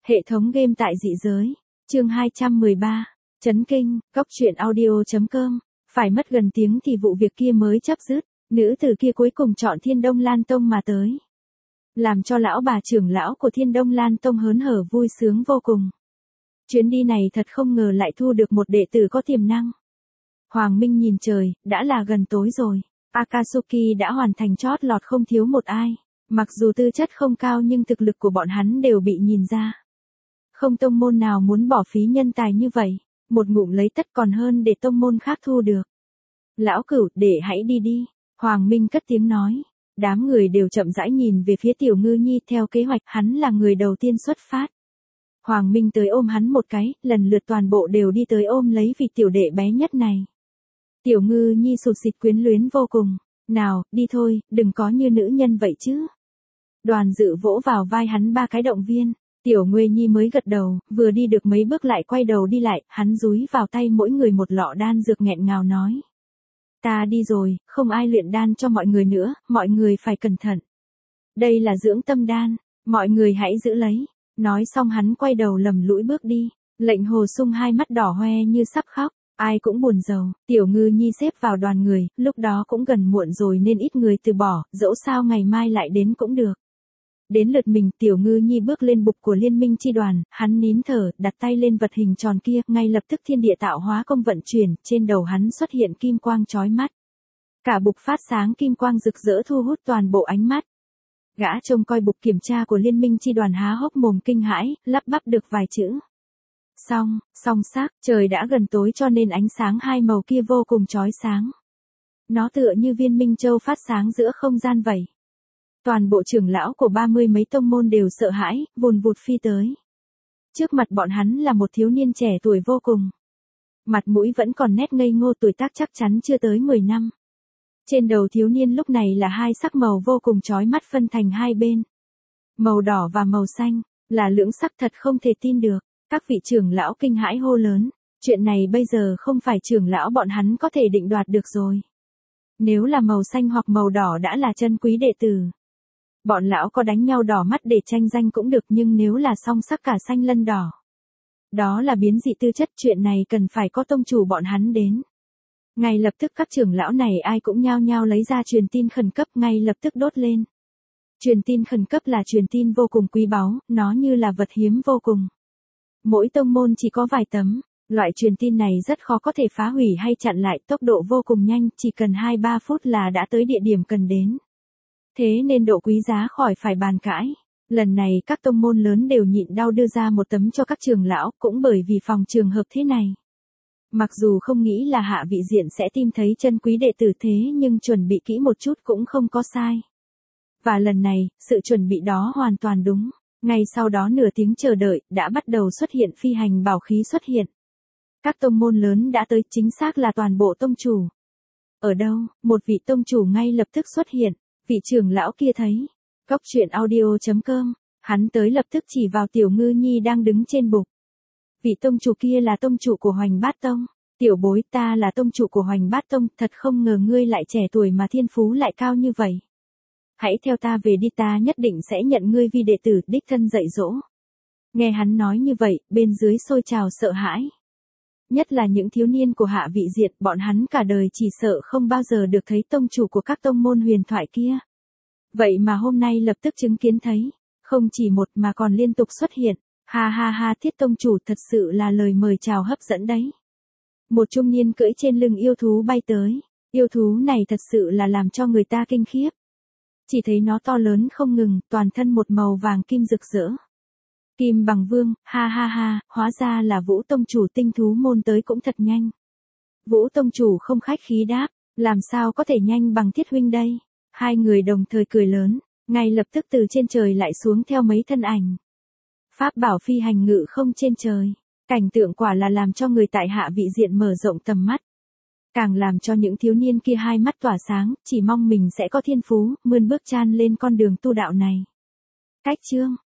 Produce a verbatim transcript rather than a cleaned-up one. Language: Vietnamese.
Hệ thống game tại dị giới. Chương hai trăm mười ba. Chấn kinh, Cốc truyện audio chấm com. Phải mất gần tiếng thì vụ việc kia mới chấm dứt, nữ tử kia cuối cùng chọn Thiên Đông Lan Tông mà tới. Làm cho lão bà trưởng lão của Thiên Đông Lan Tông hớn hở vui sướng vô cùng. Chuyến đi này thật không ngờ lại thu được một đệ tử có tiềm năng. Hoàng Minh nhìn trời, đã là gần tối rồi. Akatsuki đã hoàn thành chót lọt không thiếu một ai. Mặc dù tư chất không cao nhưng thực lực của bọn hắn đều bị nhìn ra. Không tông môn nào muốn bỏ phí nhân tài như vậy, một ngụm lấy tất còn hơn để tông môn khác thu được. Lão Cửu, để hãy đi đi, Hoàng Minh cất tiếng nói. Đám người đều chậm rãi nhìn về phía Tiểu Ngư Nhi theo kế hoạch, hắn là người đầu tiên xuất phát. Hoàng Minh tới ôm hắn một cái, lần lượt toàn bộ đều đi tới ôm lấy vị tiểu đệ bé nhất này. Tiểu Ngư Nhi sụt sịt quyến luyến vô cùng. Nào, đi thôi, đừng có như nữ nhân vậy chứ. Đoàn Dự vỗ vào vai hắn ba cái động viên. Tiểu Nguê Nhi mới gật đầu, vừa đi được mấy bước lại quay đầu đi lại, hắn dúi vào tay mỗi người một lọ đan dược nghẹn ngào nói. Ta đi rồi, không ai luyện đan cho mọi người nữa, mọi người phải cẩn thận. Đây là dưỡng tâm đan, mọi người hãy giữ lấy. Nói xong hắn quay đầu lầm lũi bước đi. Lệnh Hồ Sung hai mắt đỏ hoe như sắp khóc. Ai cũng buồn rầu, Tiểu Ngư Nhi xếp vào đoàn người, lúc đó cũng gần muộn rồi nên ít người từ bỏ, dẫu sao ngày mai lại đến cũng được. Đến lượt mình, Tiểu Ngư Nhi bước lên bục của liên minh chi đoàn, hắn nín thở, đặt tay lên vật hình tròn kia, ngay lập tức thiên địa tạo hóa công vận chuyển, trên đầu hắn xuất hiện kim quang chói mắt. Cả bục phát sáng kim quang rực rỡ thu hút toàn bộ ánh mắt. Gã trông coi bục kiểm tra của liên minh chi đoàn há hốc mồm kinh hãi, lắp bắp được vài chữ. Xong, xong xác, trời đã gần tối cho nên ánh sáng hai màu kia vô cùng chói sáng. Nó tựa như viên minh châu phát sáng giữa không gian vậy. Toàn bộ trưởng lão của ba mươi mấy tông môn đều sợ hãi, vùn vụt phi tới. Trước mặt bọn hắn là một thiếu niên trẻ tuổi vô cùng. Mặt mũi vẫn còn nét ngây ngô, tuổi tác chắc chắn chưa tới mười năm. Trên đầu thiếu niên lúc này là hai sắc màu vô cùng chói mắt phân thành hai bên. Màu đỏ và màu xanh, là lưỡng sắc thật không thể tin được. Các vị trưởng lão kinh hãi hô lớn, chuyện này bây giờ không phải trưởng lão bọn hắn có thể định đoạt được rồi. Nếu là màu xanh hoặc màu đỏ đã là chân quý đệ tử. Bọn lão có đánh nhau đỏ mắt để tranh danh cũng được, nhưng nếu là song sắc cả xanh lân đỏ. Đó là biến dị tư chất, chuyện này cần phải có tông chủ bọn hắn đến. Ngay lập tức các trưởng lão này ai cũng nhao nhao lấy ra truyền tin khẩn cấp, ngay lập tức đốt lên. Truyền tin khẩn cấp là truyền tin vô cùng quý báu, nó như là vật hiếm vô cùng. Mỗi tông môn chỉ có vài tấm, loại truyền tin này rất khó có thể phá hủy hay chặn lại, tốc độ vô cùng nhanh, chỉ cần hai ba phút là đã tới địa điểm cần đến. Thế nên độ quý giá khỏi phải bàn cãi. Lần này các tông môn lớn đều nhịn đau đưa ra một tấm cho các trưởng lão, cũng bởi vì phòng trường hợp thế này. Mặc dù không nghĩ là Hạ Vị Diện sẽ tìm thấy chân quý đệ tử thế nhưng chuẩn bị kỹ một chút cũng không có sai. Và lần này, sự chuẩn bị đó hoàn toàn đúng. Ngay sau đó nửa tiếng chờ đợi, đã bắt đầu xuất hiện phi hành bảo khí xuất hiện. Các tông môn lớn đã tới, chính xác là toàn bộ tông chủ. Ở đâu, một vị tông chủ ngay lập tức xuất hiện, vị trưởng lão kia thấy. Cốc truyện audio chấm com, hắn tới lập tức chỉ vào Tiểu Ngư Nhi đang đứng trên bục. Vị tông chủ kia là tông chủ của Hoành Bát Tông. Tiểu bối, ta là tông chủ của Hoành Bát Tông, thật không ngờ ngươi lại trẻ tuổi mà thiên phú lại cao như vậy. Hãy theo ta về đi, ta nhất định sẽ nhận ngươi vi đệ tử, đích thân dạy dỗ. Nghe hắn nói như vậy, bên dưới sôi trào sợ hãi. Nhất là những thiếu niên của Hạ Vị Diện, bọn hắn cả đời chỉ sợ không bao giờ được thấy tông chủ của các tông môn huyền thoại kia. Vậy mà hôm nay lập tức chứng kiến thấy, không chỉ một mà còn liên tục xuất hiện. Ha ha ha, Thiết tông chủ thật sự là lời mời chào hấp dẫn đấy. Một trung niên cưỡi trên lưng yêu thú bay tới. Yêu thú này thật sự là làm cho người ta kinh khiếp. Chỉ thấy nó to lớn không ngừng, toàn thân một màu vàng kim rực rỡ. Kim Bằng Vương, ha ha ha, hóa ra là Vũ tông chủ tinh thú môn tới cũng thật nhanh. Vũ tông chủ không khách khí đáp, làm sao có thể nhanh bằng Thiết huynh đây. Hai người đồng thời cười lớn, ngay lập tức từ trên trời lại xuống theo mấy thân ảnh. Pháp bảo phi hành ngự không trên trời, cảnh tượng quả là làm cho người tại Hạ Vị Diện mở rộng tầm mắt. Càng làm cho những thiếu niên kia hai mắt tỏa sáng, chỉ mong mình sẽ có thiên phú, mươn bước chan lên con đường tu đạo này. Cách chương